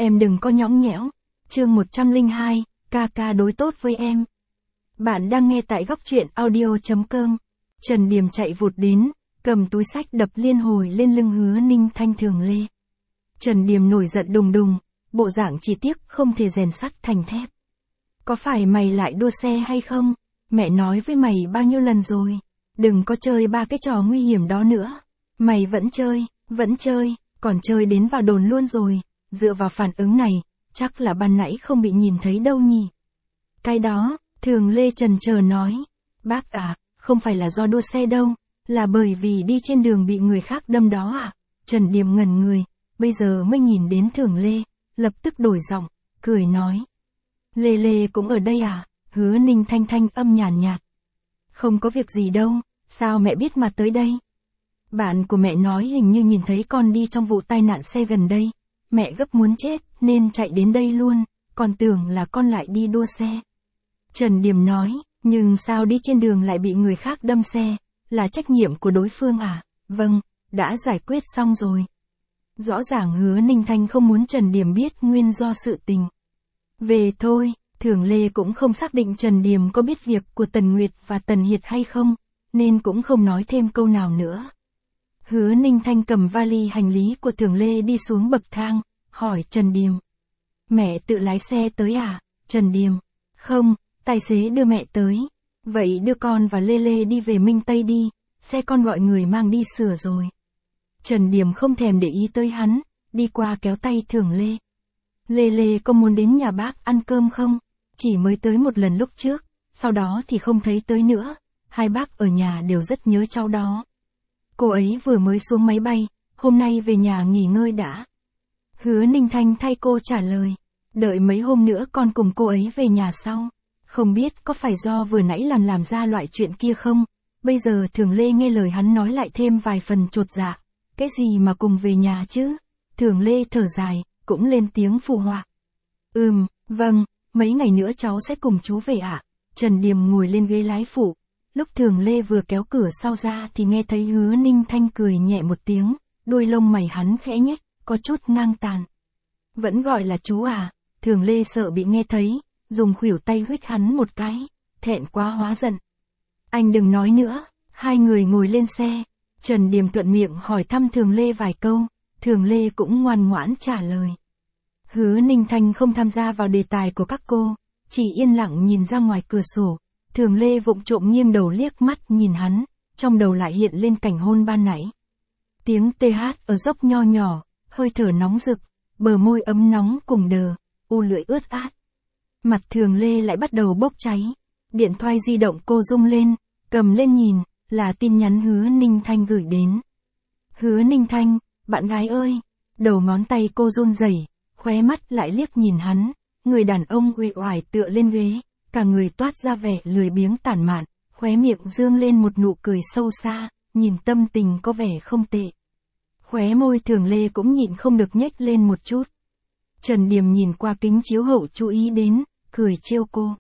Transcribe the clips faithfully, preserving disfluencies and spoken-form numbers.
Em đừng có nhõng nhẽo. Chương một trăm lẻ hai, ca ca đối tốt với em. Bạn đang nghe tại góc truyện audio chấm com. Trần Điềm chạy vụt đến, cầm túi xách đập liên hồi lên lưng Hứa Ninh Thanh Thường Lê. Trần Điềm nổi giận đùng đùng, bộ dạng chỉ tiếc không thể rèn sắt thành thép. Có phải mày lại đua xe hay không? Mẹ nói với mày bao nhiêu lần rồi, đừng có chơi ba cái trò nguy hiểm đó nữa. Mày vẫn chơi, vẫn chơi, còn chơi đến vào đồn luôn rồi. Dựa vào phản ứng này, chắc là ban nãy không bị nhìn thấy đâu nhỉ. Cái đó, Thường Lê chần chờ nói. Bác à, không phải là do đua xe đâu, là bởi vì đi trên đường bị người khác đâm đó à? Trần Điềm ngẩn người, bây giờ mới nhìn đến Thường Lê, lập tức đổi giọng, cười nói. Lê Lê cũng ở đây à? Hứa Ninh Thanh thanh âm nhàn nhạt, nhạt. Không có việc gì đâu, sao mẹ biết mà tới đây? Bạn của mẹ nói hình như nhìn thấy con đi trong vụ tai nạn xe gần đây. Mẹ gấp muốn chết, nên chạy đến đây luôn, còn tưởng là con lại đi đua xe. Trần Điềm nói, nhưng sao đi trên đường lại bị người khác đâm xe, là trách nhiệm của đối phương à? Vâng, đã giải quyết xong rồi. Rõ ràng Hứa Ninh Thanh không muốn Trần Điềm biết nguyên do sự tình. Về thôi, Thường Lê cũng không xác định Trần Điềm có biết việc của Tần Nguyệt và Tần Hiệt hay không, nên cũng không nói thêm câu nào nữa. Hứa Ninh Thanh cầm vali hành lý của Thường Lê đi xuống bậc thang, hỏi Trần Điềm. Mẹ tự lái xe tới à? Trần Điềm. Không, tài xế đưa mẹ tới. Vậy đưa con và Lê Lê đi về Minh Tây đi, xe con gọi người mang đi sửa rồi. Trần Điềm không thèm để ý tới hắn, đi qua kéo tay Thường Lê. Lê Lê có muốn đến nhà bác ăn cơm không? Chỉ mới tới một lần lúc trước, sau đó thì không thấy tới nữa. Hai bác ở nhà đều rất nhớ cháu đó. Cô ấy vừa mới xuống máy bay, hôm nay về nhà nghỉ ngơi đã. Hứa Ninh Thanh thay cô trả lời. Đợi mấy hôm nữa con cùng cô ấy về nhà sau. Không biết có phải do vừa nãy làm làm ra loại chuyện kia không? Bây giờ Thường Lê nghe lời hắn nói lại thêm vài phần chột dạ. Cái gì mà cùng về nhà chứ? Thường Lê thở dài, cũng lên tiếng phụ họa. Ừm, vâng, mấy ngày nữa cháu sẽ cùng chú về ạ. À? Trần Điềm ngồi lên ghế lái phụ. Lúc Thường Lê vừa kéo cửa sau ra thì nghe thấy Hứa Ninh Thanh cười nhẹ một tiếng, đuôi lông mày hắn khẽ nhếch, có chút ngang tàn. Vẫn gọi là chú à? Thường Lê sợ bị nghe thấy, dùng khuỷu tay huých hắn một cái, thẹn quá hóa giận. Anh đừng nói nữa. Hai người ngồi lên xe, Trần Điềm thuận miệng hỏi thăm Thường Lê vài câu, Thường Lê cũng ngoan ngoãn trả lời. Hứa Ninh Thanh không tham gia vào đề tài của các cô, chỉ yên lặng nhìn ra ngoài cửa sổ. Thường Lê vụng trộm nghiêng đầu liếc mắt nhìn hắn, trong đầu lại hiện lên cảnh hôn ban nãy. Tiếng tê hát ở dốc nho nhỏ, hơi thở nóng rực, bờ môi ấm nóng cùng đờ, u lưỡi ướt át. Mặt Thường Lê lại bắt đầu bốc cháy. Điện thoại di động cô rung lên, cầm lên nhìn, là tin nhắn Hứa Ninh Thanh gửi đến. Hứa Ninh Thanh, bạn gái ơi. Đầu ngón tay cô run rẩy, khóe mắt lại liếc nhìn hắn, người đàn ông uể oải tựa lên ghế. Cả người toát ra vẻ lười biếng tản mạn, khóe miệng dương lên một nụ cười sâu xa, nhìn tâm tình có vẻ không tệ. Khóe môi Thường Lê cũng nhịn không được nhếch lên một chút. Trần Điềm nhìn qua kính chiếu hậu chú ý đến, cười trêu cô.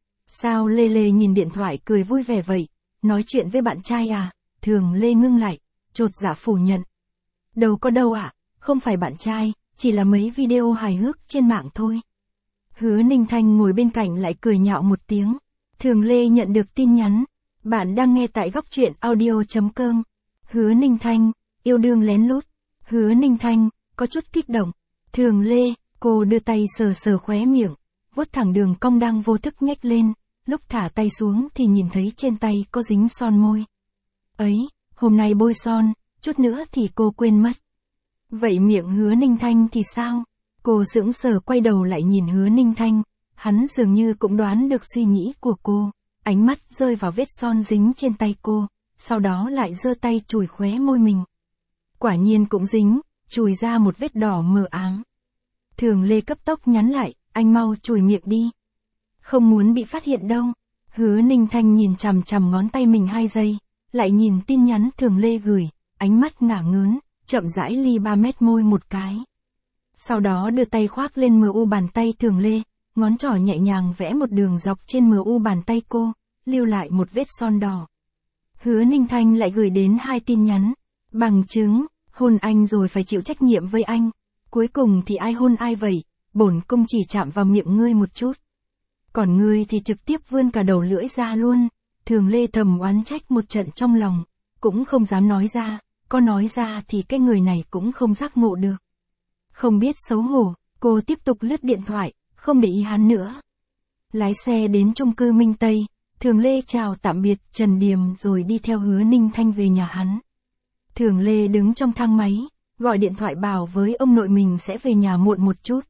Sao Lê Lê nhìn điện thoại cười vui vẻ vậy? Nói chuyện với bạn trai à? Thường Lê ngưng lại, chột dạ phủ nhận. Đâu có đâu ạ, à? Không phải bạn trai, chỉ là mấy video hài hước trên mạng thôi. Hứa Ninh Thanh ngồi bên cạnh lại cười nhạo một tiếng. Thường Lê nhận được tin nhắn. Bạn đang nghe tại góc truyện audio chấm com. Hứa Ninh Thanh, yêu đương lén lút. Hứa Ninh Thanh, có chút kích động. Thường Lê, cô đưa tay sờ sờ khóe miệng, vuốt thẳng đường cong đang vô thức nhếch lên. Lúc thả tay xuống thì nhìn thấy trên tay có dính son môi. Ấy, hôm nay bôi son, chút nữa thì cô quên mất. Vậy miệng Hứa Ninh Thanh thì sao? Cô sững sờ quay đầu lại nhìn Hứa Ninh Thanh, hắn dường như cũng đoán được suy nghĩ của cô, ánh mắt rơi vào vết son dính trên tay cô, sau đó lại giơ tay chùi khóe môi mình. Quả nhiên cũng dính, chùi ra một vết đỏ mờ ám. Thường Lê cấp tốc nhắn lại, anh mau chùi miệng đi. Không muốn bị phát hiện đâu. Hứa Ninh Thanh nhìn chằm chằm ngón tay mình hai giây, lại nhìn tin nhắn Thường Lê gửi, ánh mắt ngả ngớn, chậm rãi ly ba mét môi một cái. Sau đó đưa tay khoác lên mờ u bàn tay Thường Lê, ngón trỏ nhẹ nhàng vẽ một đường dọc trên mờ u bàn tay cô, lưu lại một vết son đỏ. Hứa Ninh Thanh lại gửi đến hai tin nhắn. Bằng chứng, hôn anh rồi phải chịu trách nhiệm với anh. Cuối cùng thì ai hôn ai vậy? bổn cung chỉ chạm vào miệng ngươi một chút. Còn ngươi thì trực tiếp vươn cả đầu lưỡi ra luôn. Thường Lê thầm oán trách một trận trong lòng, cũng không dám nói ra, có nói ra thì cái người này cũng không giác ngộ được. Không biết xấu hổ, cô tiếp tục lướt điện thoại, không để ý hắn nữa. Lái xe đến chung cư Minh Tây, Thường Lê chào tạm biệt Trần Điềm rồi đi theo Hứa Ninh Thanh về nhà hắn. Thường Lê đứng trong thang máy, gọi điện thoại bảo với ông nội mình sẽ về nhà muộn một chút.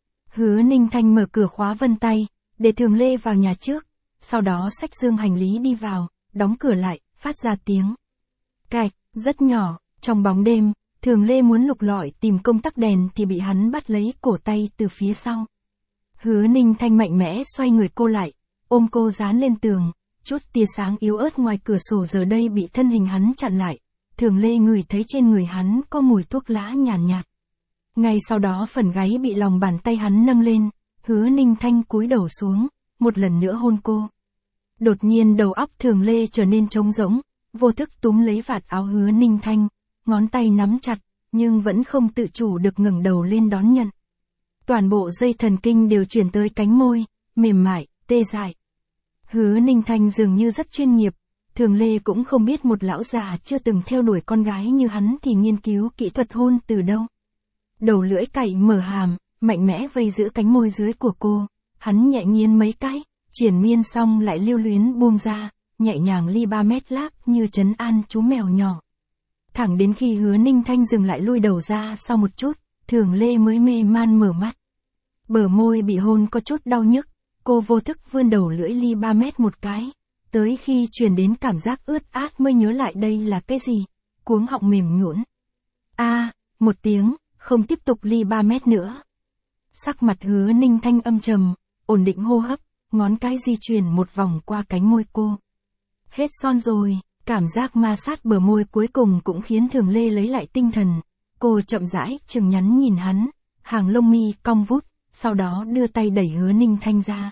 Hứa Ninh Thanh mở cửa khóa vân tay, để Thường Lê vào nhà trước, sau đó xách dương hành lý đi vào, đóng cửa lại, phát ra tiếng cạch, rất nhỏ. Trong bóng đêm, Thường Lê muốn lục lọi tìm công tắc đèn thì bị hắn bắt lấy cổ tay từ phía sau. Hứa Ninh Thanh mạnh mẽ xoay người cô lại, ôm cô dán lên tường, chút tia sáng yếu ớt ngoài cửa sổ giờ đây bị thân hình hắn chặn lại. Thường Lê ngửi thấy trên người hắn có mùi thuốc lá nhàn nhạt, nhạt. Ngay sau đó phần gáy bị lòng bàn tay hắn nâng lên, Hứa Ninh Thanh cúi đầu xuống, một lần nữa hôn cô. Đột nhiên đầu óc Thường Lê trở nên trống rỗng, vô thức túm lấy vạt áo Hứa Ninh Thanh, ngón tay nắm chặt, nhưng vẫn không tự chủ được ngẩng đầu lên đón nhận. Toàn bộ dây thần kinh đều chuyển tới cánh môi, mềm mại, tê dại. Hứa Ninh Thanh dường như rất chuyên nghiệp, Thường Lê cũng không biết một lão già chưa từng theo đuổi con gái như hắn thì nghiên cứu kỹ thuật hôn từ đâu. Đầu lưỡi cạy mở hàm, mạnh mẽ vây giữ cánh môi dưới của cô, hắn nhẹ nghiến mấy cái, triển miên xong lại lưu luyến buông ra, nhẹ nhàng ly ba mét láp như trấn an chú mèo nhỏ. Thẳng đến khi Hứa Ninh Thanh dừng lại lui đầu ra sau một chút, Thường Lê mới mê man mở mắt. Bờ môi bị hôn có chút đau nhức, cô vô thức vươn đầu lưỡi ly ba mét một cái, tới khi truyền đến cảm giác ướt át mới nhớ lại đây là cái gì, cuống họng mềm nhũn. A, à, một tiếng, không tiếp tục ly ba mét nữa. Sắc mặt Hứa Ninh Thanh âm trầm, ổn định hô hấp, ngón cái di chuyển một vòng qua cánh môi cô. Hết son rồi, cảm giác ma sát bờ môi cuối cùng cũng khiến Thường Lê lấy lại tinh thần. Cô chậm rãi chừng nhắn nhìn hắn, hàng lông mi cong vút, sau đó đưa tay đẩy Hứa Ninh Thanh ra.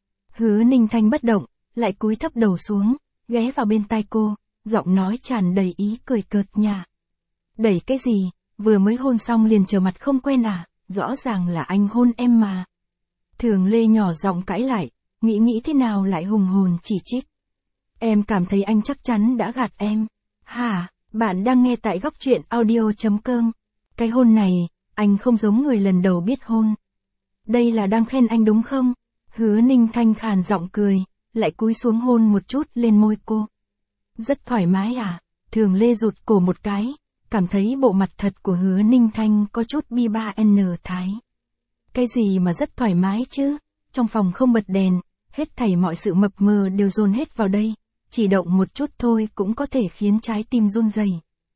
Hứa Ninh Thanh bất động, lại cúi thấp đầu xuống, ghé vào bên tai cô, giọng nói tràn đầy ý cười cợt nhả. Đẩy cái gì, vừa mới hôn xong liền trở mặt không quen à, rõ ràng là anh hôn em mà. Thường Lê nhỏ giọng cãi lại, nghĩ nghĩ thế nào lại hùng hồn chỉ trích. Em cảm thấy anh chắc chắn đã gạt em. Hả, bạn đang nghe tại góc truyện audio chấm com. Cái hôn này, anh không giống người lần đầu biết hôn. Đây là đang khen anh đúng không? Hứa Ninh Thanh khàn giọng cười, lại cúi xuống hôn một chút lên môi cô. Rất thoải mái à? Thường Lê rụt cổ một cái, cảm thấy bộ mặt thật của Hứa Ninh Thanh có chút bi ba en thái. Cái gì mà rất thoải mái chứ? Trong phòng không bật đèn, hết thảy mọi sự mập mờ đều dồn hết vào đây, chỉ động một chút thôi cũng có thể khiến trái tim run rẩy.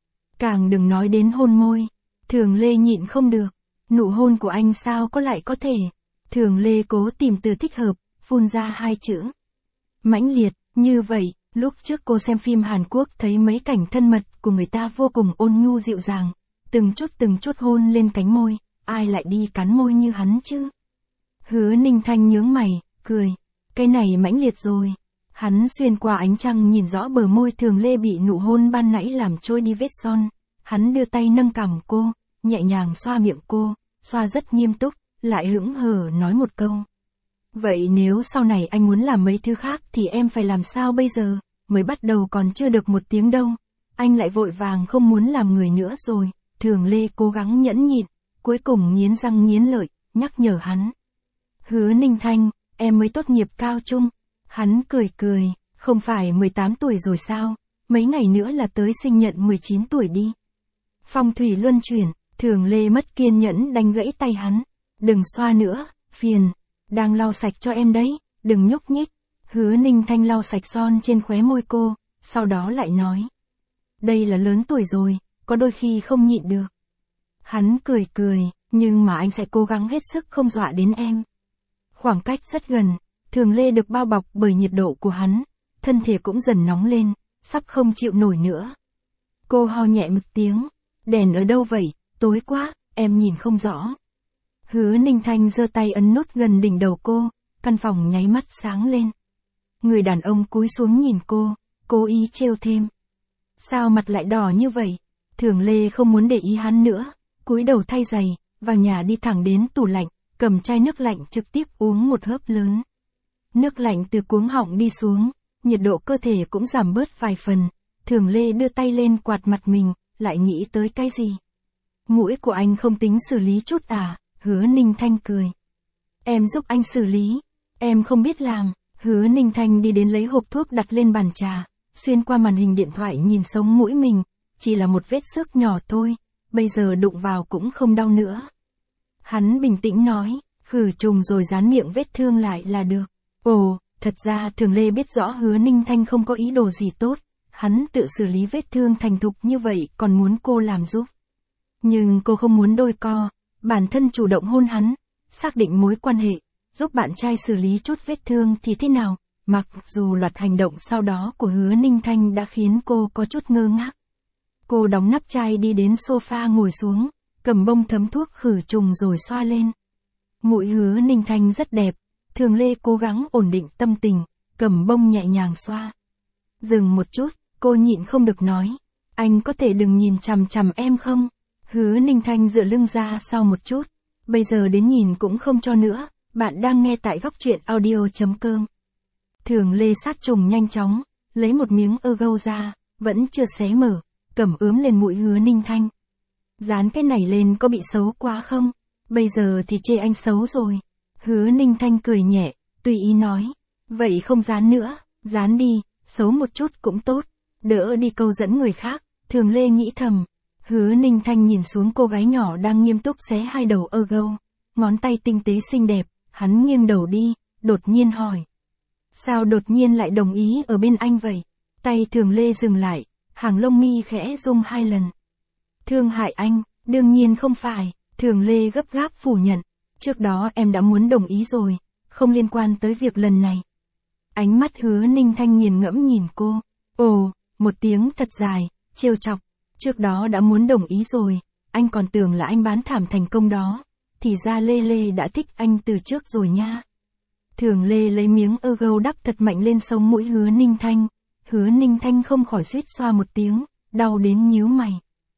Càng đừng nói đến hôn môi. Thường Lê nhịn không được, nụ hôn của anh sao có lại có thể. Thường Lê cố tìm từ thích hợp, phun ra hai chữ. Mãnh liệt, như vậy, lúc trước cô xem phim Hàn Quốc thấy mấy cảnh thân mật của người ta vô cùng ôn nhu dịu dàng, từng chút từng chút hôn lên cánh môi, ai lại đi cắn môi như hắn chứ? Hứa Ninh Thanh nhướng mày, cười, cái này mãnh liệt rồi. Hắn xuyên qua ánh trăng nhìn rõ bờ môi Thường Lê bị nụ hôn ban nãy làm trôi đi vết son, hắn đưa tay nâng cằm cô, nhẹ nhàng xoa miệng cô, xoa rất nghiêm túc, lại hững hờ nói một câu. Vậy nếu sau này anh muốn làm mấy thứ khác thì em phải làm sao bây giờ, mới bắt đầu còn chưa được một tiếng đâu, anh lại vội vàng không muốn làm người nữa rồi. Thường Lê cố gắng nhẫn nhịn, cuối cùng nghiến răng nghiến lợi, nhắc nhở hắn. Hứa Ninh Thanh, em mới tốt nghiệp cao trung. Hắn cười cười, không phải mười tám tuổi rồi sao, mấy ngày nữa là tới sinh nhật mười chín tuổi đi. Phong thủy luân chuyển, Thường Lê mất kiên nhẫn đánh gãy tay hắn. Đừng xoa nữa, phiền, đang lau sạch cho em đấy, đừng nhúc nhích. Hứa Ninh Thanh lau sạch son trên khóe môi cô, sau đó lại nói. Đây là lớn tuổi rồi, có đôi khi không nhịn được. Hắn cười cười, nhưng mà anh sẽ cố gắng hết sức không dọa đến em. Khoảng cách rất gần, Thường Lê được bao bọc bởi nhiệt độ của hắn, thân thể cũng dần nóng lên, sắp không chịu nổi nữa. Cô ho nhẹ một tiếng, đèn ở đâu vậy, tối quá, em nhìn không rõ. Hứa Ninh Thanh giơ tay ấn nút gần đỉnh đầu cô, căn phòng nháy mắt sáng lên. Người đàn ông cúi xuống nhìn cô, cố ý trêu thêm. Sao mặt lại đỏ như vậy? Thường Lê không muốn để ý hắn nữa, cúi đầu thay giày, vào nhà đi thẳng đến tủ lạnh, cầm chai nước lạnh trực tiếp uống một hớp lớn. Nước lạnh từ cuống họng đi xuống, nhiệt độ cơ thể cũng giảm bớt vài phần. Thường Lê đưa tay lên quạt mặt mình, lại nghĩ tới cái gì. Mũi của anh không tính xử lý chút à, Hứa Ninh Thanh cười. Em giúp anh xử lý, em không biết làm. Hứa Ninh Thanh đi đến lấy hộp thuốc đặt lên bàn trà, xuyên qua màn hình điện thoại nhìn sống mũi mình, chỉ là một vết xước nhỏ thôi, bây giờ đụng vào cũng không đau nữa. Hắn bình tĩnh nói, khử trùng rồi dán miệng vết thương lại là được. Ồ, thật ra Thường Lê biết rõ Hứa Ninh Thanh không có ý đồ gì tốt, hắn tự xử lý vết thương thành thục như vậy còn muốn cô làm giúp. Nhưng cô không muốn đôi co, bản thân chủ động hôn hắn, xác định mối quan hệ, giúp bạn trai xử lý chút vết thương thì thế nào, mặc dù loạt hành động sau đó của Hứa Ninh Thanh đã khiến cô có chút ngơ ngác. Cô đóng nắp chai đi đến sofa ngồi xuống, cầm bông thấm thuốc khử trùng rồi xoa lên. Mũi Hứa Ninh Thanh rất đẹp, Thường Lê cố gắng ổn định tâm tình, cầm bông nhẹ nhàng xoa. Dừng một chút, cô nhịn không được nói, anh có thể đừng nhìn chằm chằm em không? Hứa Ninh Thanh dựa lưng ra sau một chút, bây giờ đến nhìn cũng không cho nữa, bạn đang nghe tại góc truyện audio.com. Thường Lê sát trùng nhanh chóng, lấy một miếng ơ gâu ra, vẫn chưa xé mở, cầm ướm lên mũi Hứa Ninh Thanh. Dán cái này lên có bị xấu quá không? Bây giờ thì chê anh xấu rồi. Hứa Ninh Thanh cười nhẹ, tùy ý nói, vậy không dán nữa, dán đi, xấu một chút cũng tốt, đỡ đi câu dẫn người khác. Thường Lê nghĩ thầm. Hứa Ninh Thanh nhìn xuống cô gái nhỏ đang nghiêm túc xé hai đầu ơ gâu, ngón tay tinh tế xinh đẹp, hắn nghiêng đầu đi, đột nhiên hỏi. Sao đột nhiên lại đồng ý ở bên anh vậy? Tay Thường Lê dừng lại, hàng lông mi khẽ rung hai lần. Thương hại anh, đương nhiên không phải, Thường Lê gấp gáp phủ nhận, trước đó em đã muốn đồng ý rồi, không liên quan tới việc lần này. Ánh mắt Hứa Ninh Thanh nghiền ngẫm nhìn cô, ồ, một tiếng thật dài, trêu chọc. Trước đó đã muốn đồng ý rồi, anh còn tưởng là anh bán thảm thành công đó, thì ra Lê Lê đã thích anh từ trước rồi nha. Thường Lê lấy miếng ơ gâu đắp thật mạnh lên sống mũi Hứa Ninh Thanh, Hứa Ninh Thanh không khỏi suýt xoa một tiếng, đau đến nhíu mày.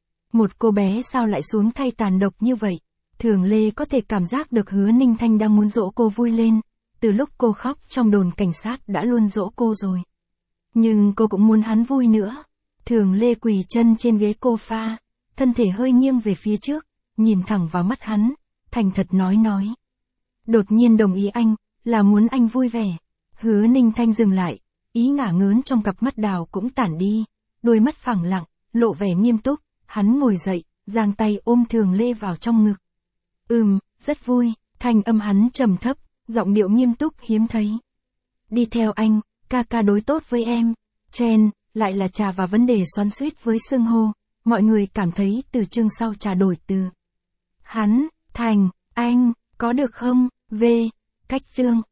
Một cô bé sao lại xuống tay tàn độc như vậy? Thường Lê có thể cảm giác được Hứa Ninh Thanh đang muốn dỗ cô vui lên, từ lúc cô khóc trong đồn cảnh sát đã luôn dỗ cô rồi. Nhưng cô cũng muốn hắn vui nữa. Thường Lê quỳ chân trên ghế sofa, thân thể hơi nghiêng về phía trước, nhìn thẳng vào mắt hắn, thành thật nói nói. Đột nhiên đồng ý anh, là muốn anh vui vẻ. Hứa Ninh Thanh dừng lại, ý ngả ngớn trong cặp mắt đào cũng tản đi, đôi mắt phẳng lặng, lộ vẻ nghiêm túc, hắn ngồi dậy, giang tay ôm Thường Lê vào trong ngực. Ừm, rất vui, thanh âm hắn trầm thấp, giọng điệu nghiêm túc hiếm thấy. Đi theo anh, ca ca đối tốt với em. Chen, lại là trà và vấn đề xoắn xuýt với xưng hô, mọi người cảm thấy từ chương sau trà đổi từ. Hắn, thành, anh, có được không, v, cách chương.